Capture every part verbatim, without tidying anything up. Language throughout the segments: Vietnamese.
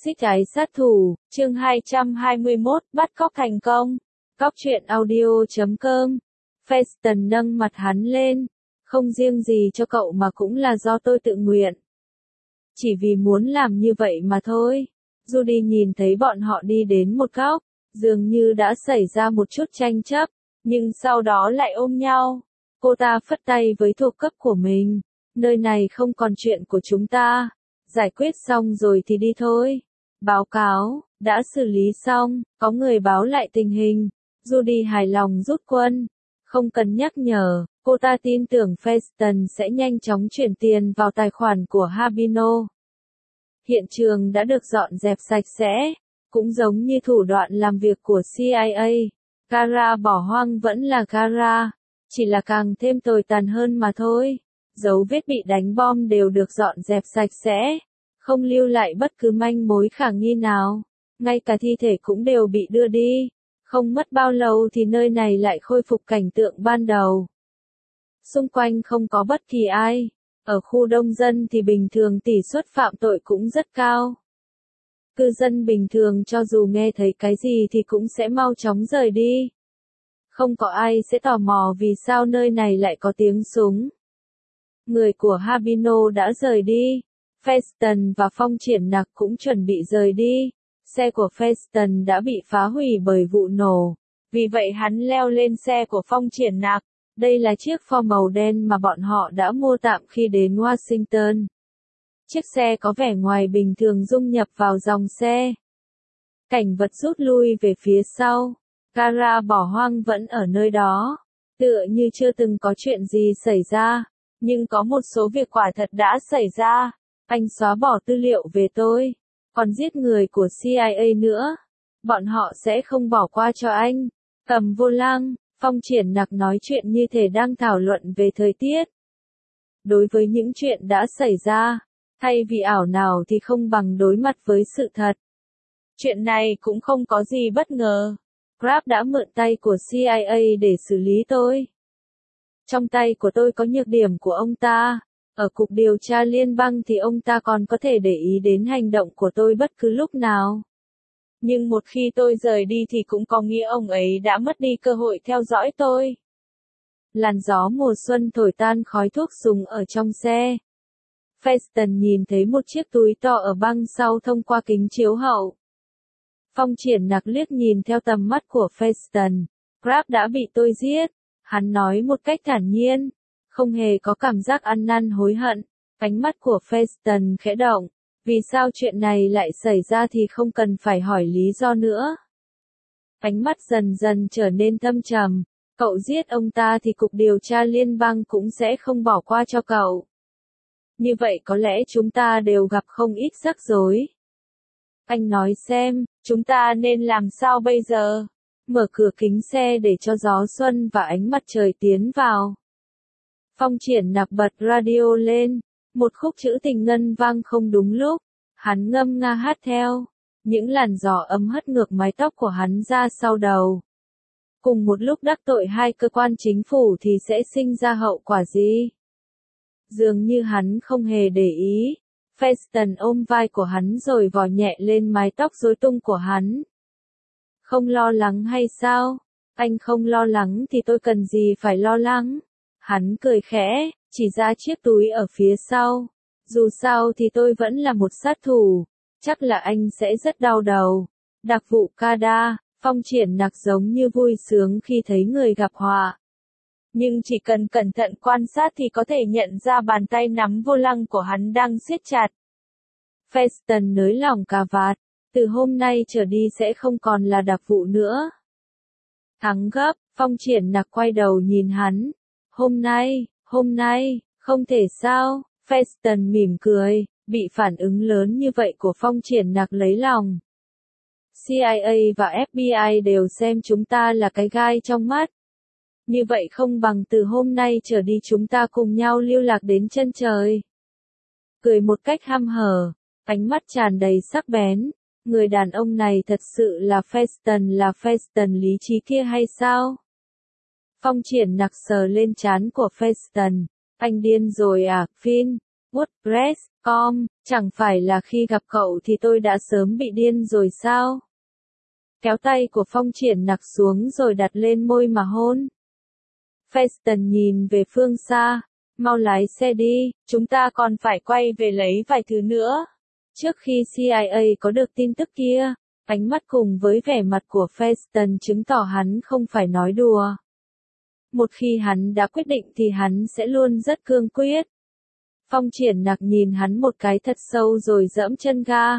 Xích Ái Sát Thủ, chương hai trăm hai mươi mốt, bắt cóc thành công. Cóc truyện audio chấm com. Feston nâng mặt hắn lên. Không riêng gì cho cậu mà cũng là do tôi tự nguyện. Chỉ vì muốn làm như vậy mà thôi. Judy nhìn thấy bọn họ đi đến một góc, dường như đã xảy ra một chút tranh chấp, nhưng sau đó lại ôm nhau. Cô ta phất tay với thuộc cấp của mình. Nơi này không còn chuyện của chúng ta. Giải quyết xong rồi thì đi thôi. Báo cáo, đã xử lý xong, có người báo lại tình hình. Judy hài lòng rút quân. Không cần nhắc nhở, cô ta tin tưởng Feston sẽ nhanh chóng chuyển tiền vào tài khoản của Habino. Hiện trường đã được dọn dẹp sạch sẽ, cũng giống như thủ đoạn làm việc của C I A. Kara bỏ hoang vẫn là Kara, chỉ là càng thêm tồi tàn hơn mà thôi. Dấu vết bị đánh bom đều được dọn dẹp sạch sẽ, không lưu lại bất cứ manh mối khả nghi nào. Ngay cả thi thể cũng đều bị đưa đi. Không mất bao lâu thì nơi này lại khôi phục cảnh tượng ban đầu. Xung quanh không có bất kỳ ai. Ở khu đông dân thì bình thường tỷ suất phạm tội cũng rất cao. Cư dân bình thường cho dù nghe thấy cái gì thì cũng sẽ mau chóng rời đi. Không có ai sẽ tò mò vì sao nơi này lại có tiếng súng. Người của Habino đã rời đi. Feston và Phong Triển Nặc cũng chuẩn bị rời đi. Xe của Feston đã bị phá hủy bởi vụ nổ. Vì vậy hắn leo lên xe của Phong Triển Nặc. Đây là chiếc Ford màu đen mà bọn họ đã mua tạm khi đến Washington. Chiếc xe có vẻ ngoài bình thường dung nhập vào dòng xe. Cảnh vật rút lui về phía sau. Kara bỏ hoang vẫn ở nơi đó. Tựa như chưa từng có chuyện gì xảy ra. Nhưng có một số việc quả thật đã xảy ra. Anh xóa bỏ tư liệu về tôi. Còn giết người của C I A nữa. Bọn họ sẽ không bỏ qua cho anh. Cầm vô lăng, Phong Triển Nặc nói chuyện như thể đang thảo luận về thời tiết. Đối với những chuyện đã xảy ra, thay vì ảo nào thì không bằng đối mặt với sự thật. Chuyện này cũng không có gì bất ngờ. Grab đã mượn tay của C I A để xử lý tôi. Trong tay của tôi có nhược điểm của ông ta. Ở cục điều tra liên bang thì ông ta còn có thể để ý đến hành động của tôi bất cứ lúc nào. Nhưng một khi tôi rời đi thì cũng có nghĩa ông ấy đã mất đi cơ hội theo dõi tôi. Làn gió mùa xuân thổi tan khói thuốc súng ở trong xe. Feston nhìn thấy một chiếc túi to ở băng sau thông qua kính chiếu hậu. Phong Triển Nặc liếc nhìn theo tầm mắt của Feston. Grab đã bị tôi giết. Hắn nói một cách thản nhiên. Không hề có cảm giác ăn năn hối hận. Ánh mắt của Feston khẽ động. Vì sao chuyện này lại xảy ra thì không cần phải hỏi lý do nữa. Ánh mắt dần dần trở nên thâm trầm. Cậu giết ông ta thì cục điều tra liên bang cũng sẽ không bỏ qua cho cậu. Như vậy có lẽ chúng ta đều gặp không ít rắc rối. Anh nói xem, chúng ta nên làm sao bây giờ? Mở cửa kính xe để cho gió xuân và ánh mặt trời tiến vào. Phong Triển Nặc bật radio lên. Một khúc trữ tình ngân vang không đúng lúc. Hắn ngâm nga hát theo. Những làn gió ấm hất ngược mái tóc của hắn ra sau đầu. Cùng một lúc đắc tội hai cơ quan chính phủ thì sẽ sinh ra hậu quả gì? Dường như hắn không hề để ý. Feston ôm vai của hắn rồi vò nhẹ lên mái tóc rối tung của hắn. Không lo lắng hay sao? Anh không lo lắng thì tôi cần gì phải lo lắng? Hắn cười khẽ, chỉ ra chiếc túi ở phía sau. Dù sao thì tôi vẫn là một sát thủ. Chắc là anh sẽ rất đau đầu. Đặc vụ Kada, Phong Triển Nặc giống như vui sướng khi thấy người gặp họa. Nhưng chỉ cần cẩn thận quan sát thì có thể nhận ra bàn tay nắm vô lăng của hắn đang siết chặt. Feston nới lỏng cà vạt. Từ hôm nay trở đi sẽ không còn là đặc vụ nữa. Thắng gấp, Phong Triển Nặc quay đầu nhìn hắn. Hôm nay, hôm nay, không thể sao, Feston mỉm cười, bị phản ứng lớn như vậy của Phong Triển Nặc lấy lòng. C I A và F B I đều xem chúng ta là cái gai trong mắt. Như vậy không bằng từ hôm nay trở đi chúng ta cùng nhau lưu lạc đến chân trời. Cười một cách hăm hở, ánh mắt tràn đầy sắc bén. Người đàn ông này thật sự là Feston là Feston lý trí kia hay sao? Phong Triển Nặc sờ lên trán của Feston. Anh điên rồi à, Finn? WordPress, com, chẳng phải là khi gặp cậu thì tôi đã sớm bị điên rồi sao? Kéo tay của Phong Triển Nặc xuống rồi đặt lên môi mà hôn. Feston nhìn về phương xa, mau lái xe đi, chúng ta còn phải quay về lấy vài thứ nữa. Trước khi xê i a có được tin tức kia, ánh mắt cùng với vẻ mặt của Feston chứng tỏ hắn không phải nói đùa. Một khi hắn đã quyết định thì hắn sẽ luôn rất cương quyết. Phong Triển Nặc nhìn hắn một cái thật sâu rồi giẫm chân ga.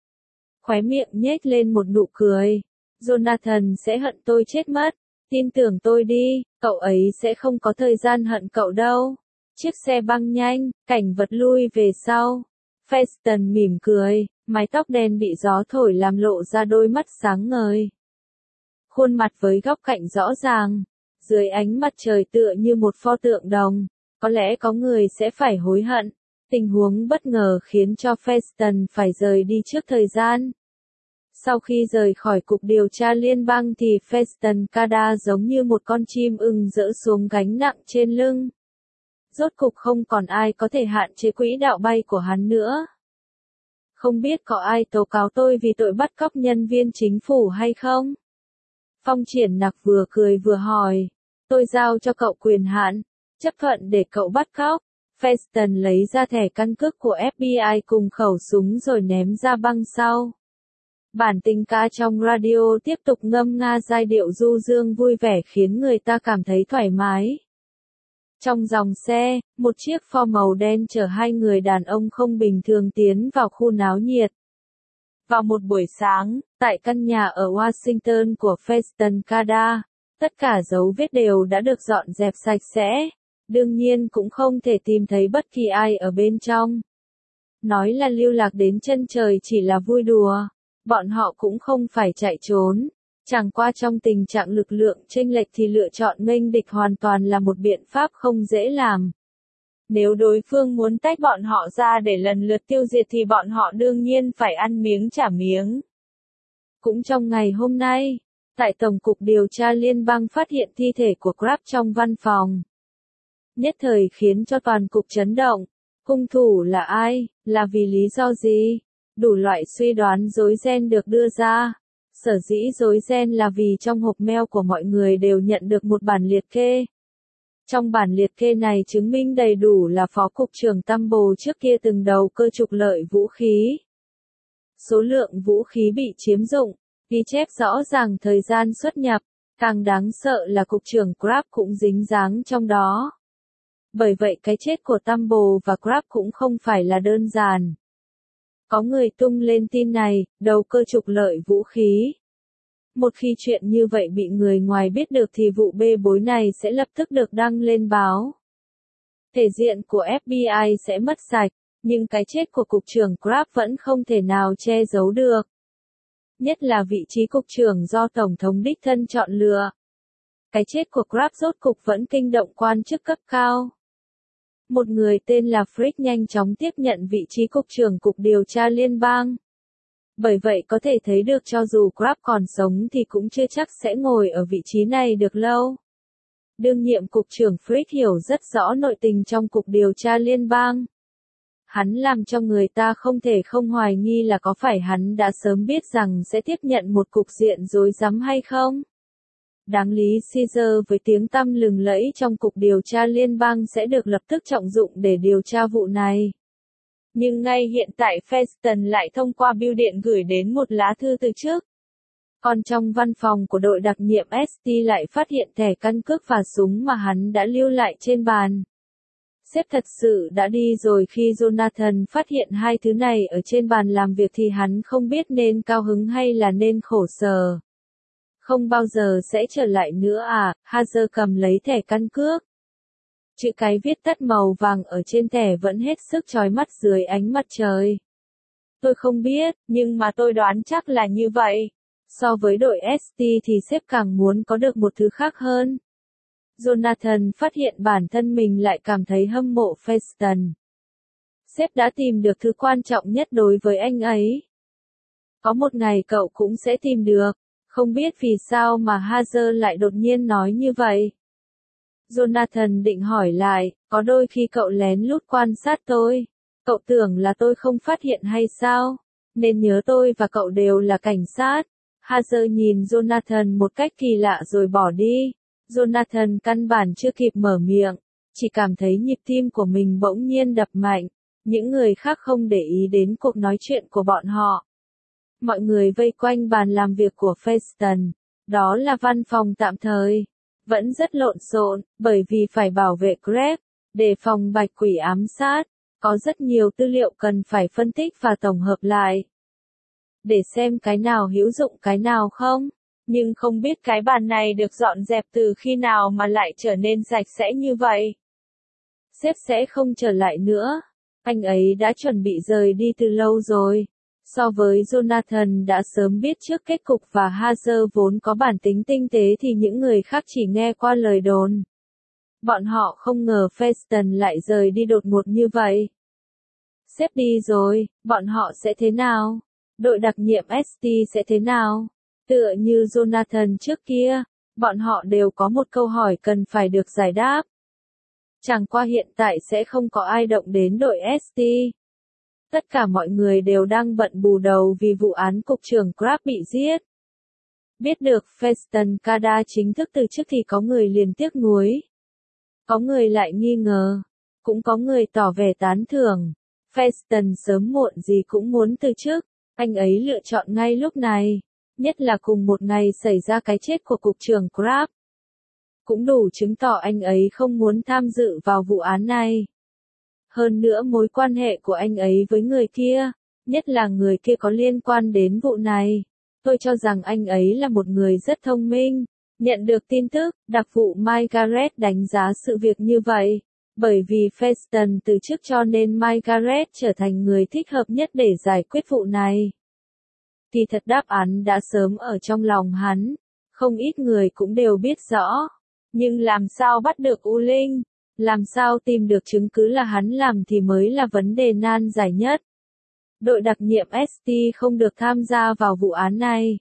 Khóe miệng nhếch lên một nụ cười. Jonathan sẽ hận tôi chết mất. Tin tưởng tôi đi, cậu ấy sẽ không có thời gian hận cậu đâu. Chiếc xe băng nhanh, cảnh vật lui về sau. Feston mỉm cười, mái tóc đen bị gió thổi làm lộ ra đôi mắt sáng ngời. Khuôn mặt với góc cạnh rõ ràng, dưới ánh mặt trời tựa như một pho tượng đồng. Có lẽ có người sẽ phải hối hận. Tình huống bất ngờ khiến cho Feston phải rời đi trước thời gian. Sau khi rời khỏi cục điều tra liên bang thì Feston Cada giống như một con chim ưng dỡ xuống gánh nặng trên lưng. Rốt cục không còn ai có thể hạn chế quỹ đạo bay của hắn nữa. Không biết có ai tố cáo tôi vì tội bắt cóc nhân viên chính phủ hay không? Phong Triển Nặc vừa cười vừa hỏi. Tôi giao cho cậu quyền hạn, chấp thuận để cậu bắt cóc. Feston lấy ra thẻ căn cước của ép bê i cùng khẩu súng rồi ném ra băng sau. Bản tình ca trong radio tiếp tục ngâm nga giai điệu du dương vui vẻ khiến người ta cảm thấy thoải mái. Trong dòng xe, một chiếc Ford màu đen chở hai người đàn ông không bình thường tiến vào khu náo nhiệt. Vào một buổi sáng, tại căn nhà ở Washington của Feston Cada, tất cả dấu vết đều đã được dọn dẹp sạch sẽ. Đương nhiên cũng không thể tìm thấy bất kỳ ai ở bên trong. Nói là lưu lạc đến chân trời chỉ là vui đùa. Bọn họ cũng không phải chạy trốn. Chẳng qua trong tình trạng lực lượng chênh lệch thì lựa chọn nghênh địch hoàn toàn là một biện pháp không dễ làm. Nếu đối phương muốn tách bọn họ ra để lần lượt tiêu diệt thì bọn họ đương nhiên phải ăn miếng trả miếng. Cũng trong ngày hôm nay, tại Tổng cục Điều tra Liên bang phát hiện thi thể của Crab trong văn phòng. Nhất thời khiến cho toàn cục chấn động. Hung thủ là ai, là vì lý do gì? Đủ loại suy đoán rối ren được đưa ra. Sở dĩ rối ren là vì trong hộp mail của mọi người đều nhận được một bản liệt kê. Trong bản liệt kê này chứng minh đầy đủ là Phó Cục trưởng Tambo trước kia từng đầu cơ trục lợi vũ khí. Số lượng vũ khí bị chiếm dụng, ghi chép rõ ràng thời gian xuất nhập, càng đáng sợ là Cục trưởng Crab cũng dính dáng trong đó. Bởi vậy cái chết của Tambo và Crab cũng không phải là đơn giản. Có người tung lên tin này, đầu cơ trục lợi vũ khí. Một khi chuyện như vậy bị người ngoài biết được thì vụ bê bối này sẽ lập tức được đăng lên báo. Thể diện của ép bê i sẽ mất sạch, nhưng cái chết của Cục trưởng Crab vẫn không thể nào che giấu được. Nhất là vị trí Cục trưởng do Tổng thống đích thân chọn lựa. Cái chết của Crab rốt cục vẫn kinh động quan chức cấp cao. Một người tên là Frick nhanh chóng tiếp nhận vị trí Cục trưởng Cục Điều tra Liên bang. Bởi vậy có thể thấy được cho dù Crab còn sống thì cũng chưa chắc sẽ ngồi ở vị trí này được lâu. Đương nhiệm Cục trưởng Frick hiểu rất rõ nội tình trong Cục Điều tra Liên bang. Hắn làm cho người ta không thể không hoài nghi là có phải hắn đã sớm biết rằng sẽ tiếp nhận một cục diện rối rắm hay không. Đáng lý Caesar với tiếng tăm lừng lẫy trong Cục Điều tra Liên bang sẽ được lập tức trọng dụng để điều tra vụ này. Nhưng ngay hiện tại Feston lại thông qua bưu điện gửi đến một lá thư từ trước. Còn trong văn phòng của đội đặc nhiệm ét tê lại phát hiện thẻ căn cước và súng mà hắn đã lưu lại trên bàn. Sếp thật sự đã đi rồi. Khi Jonathan phát hiện hai thứ này ở trên bàn làm việc thì hắn không biết nên cao hứng hay là nên khổ sở. Không bao giờ sẽ trở lại nữa à, Hazer cầm lấy thẻ căn cước. Chữ cái viết tắt màu vàng ở trên thẻ vẫn hết sức chói mắt dưới ánh mặt trời. Tôi không biết, nhưng mà tôi đoán chắc là như vậy. So với đội ét tê thì sếp càng muốn có được một thứ khác hơn. Jonathan phát hiện bản thân mình lại cảm thấy hâm mộ Feston. Sếp đã tìm được thứ quan trọng nhất đối với anh ấy. Có một ngày cậu cũng sẽ tìm được. Không biết vì sao mà Hazer lại đột nhiên nói như vậy. Jonathan định hỏi lại, có đôi khi cậu lén lút quan sát tôi. Cậu tưởng là tôi không phát hiện hay sao? Nên nhớ tôi và cậu đều là cảnh sát. Hazel nhìn Jonathan một cách kỳ lạ rồi bỏ đi. Jonathan căn bản chưa kịp mở miệng, chỉ cảm thấy nhịp tim của mình bỗng nhiên đập mạnh. Những người khác không để ý đến cuộc nói chuyện của bọn họ. Mọi người vây quanh bàn làm việc của Feston, đó là văn phòng tạm thời, vẫn rất lộn xộn, bởi vì phải bảo vệ Greg, đề phòng bạch quỷ ám sát, có rất nhiều tư liệu cần phải phân tích và tổng hợp lại. Để xem cái nào hữu dụng cái nào không, nhưng không biết cái bàn này được dọn dẹp từ khi nào mà lại trở nên sạch sẽ như vậy. Sếp sẽ không trở lại nữa, anh ấy đã chuẩn bị rời đi từ lâu rồi. So với Jonathan đã sớm biết trước kết cục và Hazel vốn có bản tính tinh tế thì những người khác chỉ nghe qua lời đồn. Bọn họ không ngờ Feston lại rời đi đột ngột như vậy. Sếp đi rồi, bọn họ sẽ thế nào? Đội đặc nhiệm ét tê sẽ thế nào? Tựa như Jonathan trước kia, bọn họ đều có một câu hỏi cần phải được giải đáp. Chẳng qua hiện tại sẽ không có ai động đến đội ét tê. Tất cả mọi người đều đang bận bù đầu vì vụ án cục trưởng Crab bị giết. Biết được Feston Kada chính thức từ chức thì có người liền tiếc nuối. Có người lại nghi ngờ. Cũng có người tỏ vẻ tán thưởng. Feston sớm muộn gì cũng muốn từ chức. Anh ấy lựa chọn ngay lúc này. Nhất là cùng một ngày xảy ra cái chết của cục trưởng Crab. Cũng đủ chứng tỏ anh ấy không muốn tham dự vào vụ án này. Hơn nữa mối quan hệ của anh ấy với người kia, nhất là người kia có liên quan đến vụ này. Tôi cho rằng anh ấy là một người rất thông minh. Nhận được tin tức, đặc vụ Margaret đánh giá sự việc như vậy. Bởi vì Feston từ chức cho nên Margaret trở thành người thích hợp nhất để giải quyết vụ này. Thì thật đáp án đã sớm ở trong lòng hắn. Không ít người cũng đều biết rõ. Nhưng làm sao bắt được U Linh? Làm sao tìm được chứng cứ là hắn làm thì mới là vấn đề nan giải nhất. Đội đặc nhiệm ét tê không được tham gia vào vụ án này.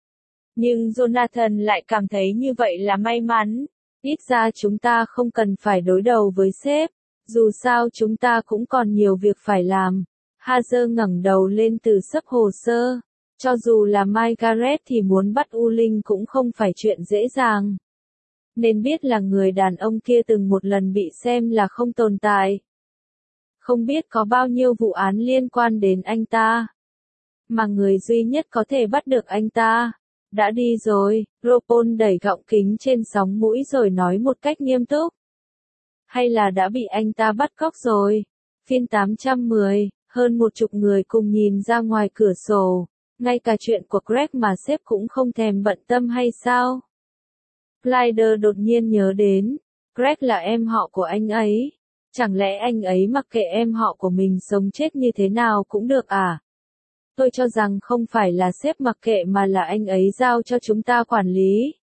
Nhưng Jonathan lại cảm thấy như vậy là may mắn. Ít ra chúng ta không cần phải đối đầu với sếp. Dù sao chúng ta cũng còn nhiều việc phải làm. Hazel ngẩng đầu lên từ xấp hồ sơ. Cho dù là Margaret thì muốn bắt U Linh cũng không phải chuyện dễ dàng. Nên biết là người đàn ông kia từng một lần bị xem là không tồn tại. Không biết có bao nhiêu vụ án liên quan đến anh ta. Mà người duy nhất có thể bắt được anh ta đã đi rồi. Ropon đẩy gọng kính trên sóng mũi rồi nói một cách nghiêm túc. Hay là đã bị anh ta bắt cóc rồi. Phiên tám trăm mười, hơn một chục người cùng nhìn ra ngoài cửa sổ. Ngay cả chuyện của Greg mà sếp cũng không thèm bận tâm hay sao? Ryder đột nhiên nhớ đến, Greg là em họ của anh ấy. Chẳng lẽ anh ấy mặc kệ em họ của mình sống chết như thế nào cũng được à? Tôi cho rằng không phải là sếp mặc kệ mà là anh ấy giao cho chúng ta quản lý.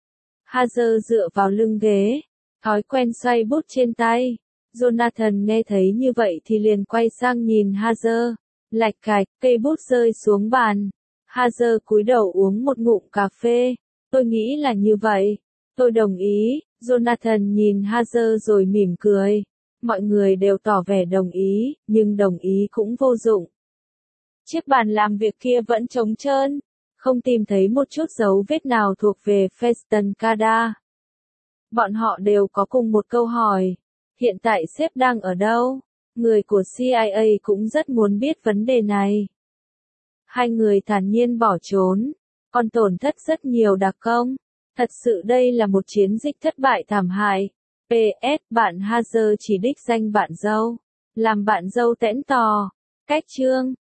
Hazel dựa vào lưng ghế, thói quen xoay bút trên tay. Jonathan nghe thấy như vậy thì liền quay sang nhìn Hazel. Lạch cạch, cây bút rơi xuống bàn. Hazel cúi đầu uống một ngụm cà phê. Tôi nghĩ là như vậy. Tôi đồng ý. Jonathan nhìn Hazel rồi mỉm cười. Mọi người đều tỏ vẻ đồng ý, nhưng đồng ý cũng vô dụng. Chiếc bàn làm việc kia vẫn trống trơn. Không tìm thấy một chút dấu vết nào thuộc về Feston Kada. Bọn họ đều có cùng một câu hỏi. Hiện tại sếp đang ở đâu? Người của xê i a cũng rất muốn biết vấn đề này. Hai người thản nhiên bỏ trốn. Còn tổn thất rất nhiều đặc công. Thật sự đây là một chiến dịch thất bại thảm hại. pê ét Bạn Hazel chỉ đích danh bạn dâu. Làm bạn dâu tẽn tò. Cách chương.